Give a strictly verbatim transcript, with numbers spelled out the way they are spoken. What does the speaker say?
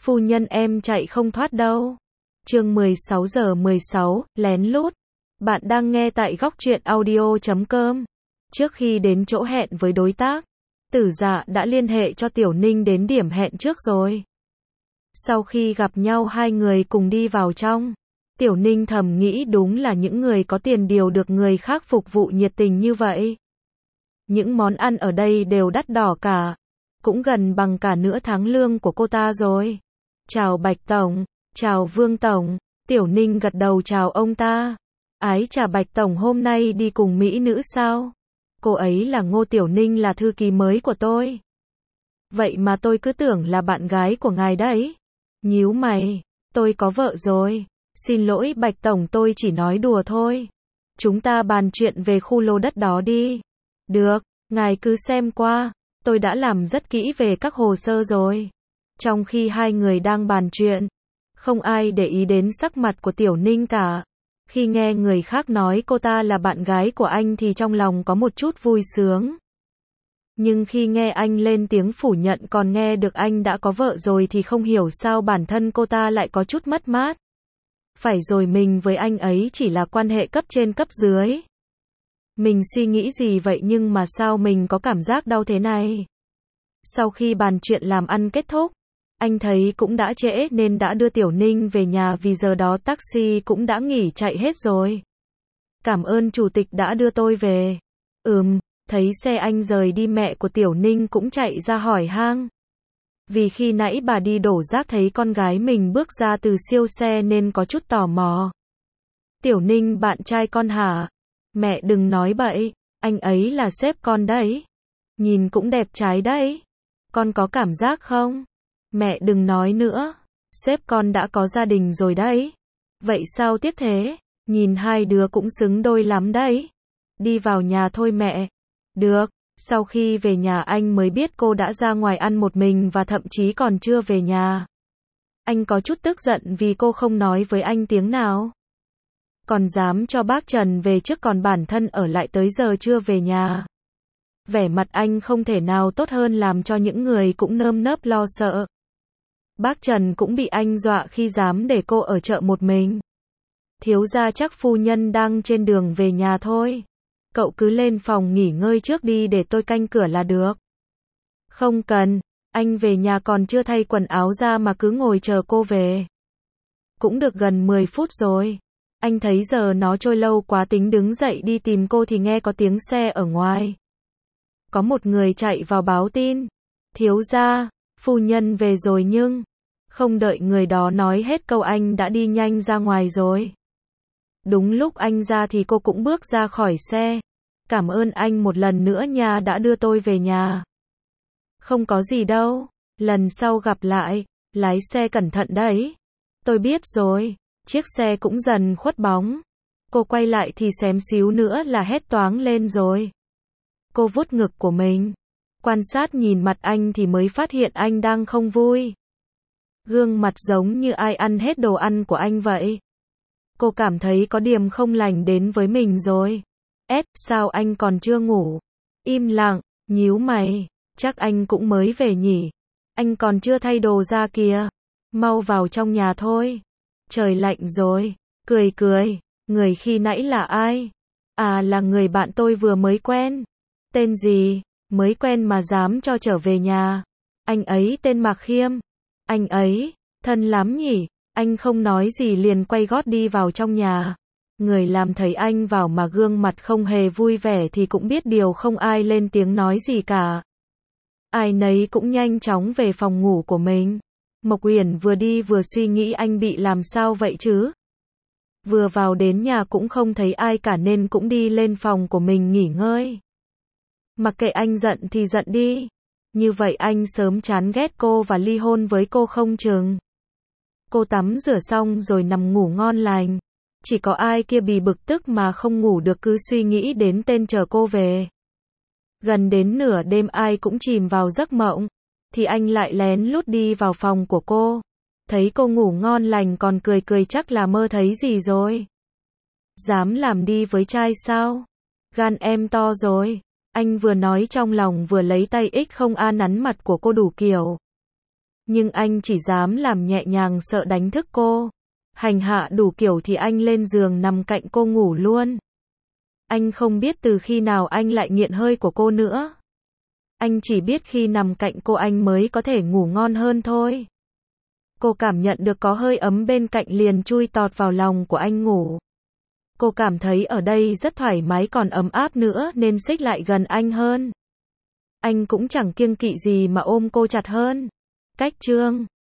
Phu nhân em chạy không thoát đâu. Chương mười sáu giờ mười sáu, lén lút. Bạn đang nghe tại góc truyện audio chấm com. Trước khi đến chỗ hẹn với đối tác, Tử Dạ đã liên hệ cho Tiểu Ninh đến điểm hẹn trước rồi. Sau khi gặp nhau hai người cùng đi vào trong. Tiểu Ninh thầm nghĩ đúng là những người có tiền điều được người khác phục vụ nhiệt tình như vậy. Những món ăn ở đây đều đắt đỏ cả. Cũng gần bằng cả nửa tháng lương của cô ta rồi. Chào Bạch Tổng, chào Vương Tổng. Tiểu Ninh gật đầu chào ông ta. Ái chà Bạch Tổng hôm nay đi cùng mỹ nữ sao? Cô ấy là Ngô Tiểu Ninh, là thư ký mới của tôi. Vậy mà tôi cứ tưởng là bạn gái của ngài đấy. Nhíu mày, tôi có vợ rồi. Xin lỗi Bạch Tổng, tôi chỉ nói đùa thôi. Chúng ta bàn chuyện về khu lô đất đó đi. Được, ngài cứ xem qua. Tôi đã làm rất kỹ về các hồ sơ rồi. Trong khi hai người đang bàn chuyện, không ai để ý đến sắc mặt của Tiểu Ninh cả. Khi nghe người khác nói cô ta là bạn gái của anh thì trong lòng có một chút vui sướng. Nhưng khi nghe anh lên tiếng phủ nhận còn nghe được anh đã có vợ rồi thì không hiểu sao bản thân cô ta lại có chút mất mát. Phải rồi, mình với anh ấy chỉ là quan hệ cấp trên cấp dưới. Mình suy nghĩ gì vậy nhưng mà sao mình có cảm giác đau thế này? Sau khi bàn chuyện làm ăn kết thúc, anh thấy cũng đã trễ nên đã đưa Tiểu Ninh về nhà vì giờ đó taxi cũng đã nghỉ chạy hết rồi. Cảm ơn chủ tịch đã đưa tôi về. Ừm, thấy xe anh rời đi mẹ của Tiểu Ninh cũng chạy ra hỏi han. Vì khi nãy bà đi đổ rác thấy con gái mình bước ra từ siêu xe nên có chút tò mò. Tiểu Ninh bạn trai con hả? Mẹ đừng nói bậy, anh ấy là sếp con đấy. Nhìn cũng đẹp trai đấy. Con có cảm giác không? Mẹ đừng nói nữa, sếp con đã có gia đình rồi đấy. Vậy sao tiếp thế? Nhìn hai đứa cũng xứng đôi lắm đấy. Đi vào nhà thôi mẹ. Được, sau khi về nhà anh mới biết cô đã ra ngoài ăn một mình và thậm chí còn chưa về nhà. Anh có chút tức giận vì cô không nói với anh tiếng nào. Còn dám cho bác Trần về trước còn bản thân ở lại tới giờ chưa về nhà. Vẻ mặt anh không thể nào tốt hơn làm cho những người cũng nơm nớp lo sợ. Bác Trần cũng bị anh dọa khi dám để cô ở chợ một mình. Thiếu gia chắc phu nhân đang trên đường về nhà thôi. Cậu cứ lên phòng nghỉ ngơi trước đi để tôi canh cửa là được. Không cần, anh về nhà còn chưa thay quần áo ra mà cứ ngồi chờ cô về. Cũng được gần mười phút rồi. Anh thấy giờ nó trôi lâu quá tính đứng dậy đi tìm cô thì nghe có tiếng xe ở ngoài. Có một người chạy vào báo tin. Thiếu gia, phu nhân về rồi nhưng... Không đợi người đó nói hết câu anh đã đi nhanh ra ngoài rồi. Đúng lúc anh ra thì cô cũng bước ra khỏi xe. Cảm ơn anh một lần nữa nha đã đưa tôi về nhà. Không có gì đâu, lần sau gặp lại, lái xe cẩn thận đấy. Tôi biết rồi, chiếc xe cũng dần khuất bóng. Cô quay lại thì xém xíu nữa là hét toáng lên rồi. Cô vuốt ngực của mình, quan sát nhìn mặt anh thì mới phát hiện anh đang không vui. Gương mặt giống như ai ăn hết đồ ăn của anh vậy. Cô cảm thấy có điểm không lành đến với mình rồi. Ết, sao anh còn chưa ngủ? Im lặng, nhíu mày, chắc anh cũng mới về nhỉ? Anh còn chưa thay đồ ra kìa. Mau vào trong nhà thôi. Trời lạnh rồi. Cười cười, người khi nãy là ai? À, là người bạn tôi vừa mới quen. Tên gì? Mới quen mà dám cho trở về nhà. Anh ấy tên Mạc Khiêm. Anh ấy, thân lắm nhỉ? Anh không nói gì liền quay gót đi vào trong nhà. Người làm thấy anh vào mà gương mặt không hề vui vẻ thì cũng biết điều không ai lên tiếng nói gì cả. Ai nấy cũng nhanh chóng về phòng ngủ của mình. Mộc Uyển vừa đi vừa suy nghĩ anh bị làm sao vậy chứ? Vừa vào đến nhà cũng không thấy ai cả nên cũng đi lên phòng của mình nghỉ ngơi. Mặc kệ anh giận thì giận đi. Như vậy anh sớm chán ghét cô và ly hôn với cô không chừng. Cô tắm rửa xong rồi nằm ngủ ngon lành. Chỉ có ai kia bị bực tức mà không ngủ được cứ suy nghĩ đến tên chờ cô về. Gần đến nửa đêm ai cũng chìm vào giấc mộng. Thì anh lại lén lút đi vào phòng của cô. Thấy cô ngủ ngon lành còn cười cười chắc là mơ thấy gì rồi. Dám làm đi với trai sao? Gan em to rồi. Anh vừa nói trong lòng vừa lấy tay ích không a nắn mặt của cô đủ kiểu. Nhưng anh chỉ dám làm nhẹ nhàng sợ đánh thức cô. Hành hạ đủ kiểu thì anh lên giường nằm cạnh cô ngủ luôn. Anh không biết từ khi nào anh lại nghiện hơi của cô nữa. Anh chỉ biết khi nằm cạnh cô anh mới có thể ngủ ngon hơn thôi. Cô cảm nhận được có hơi ấm bên cạnh liền chui tọt vào lòng của anh ngủ. Cô cảm thấy ở đây rất thoải mái còn ấm áp nữa nên xích lại gần anh hơn. Anh cũng chẳng kiêng kỵ gì mà ôm cô chặt hơn. Cách chương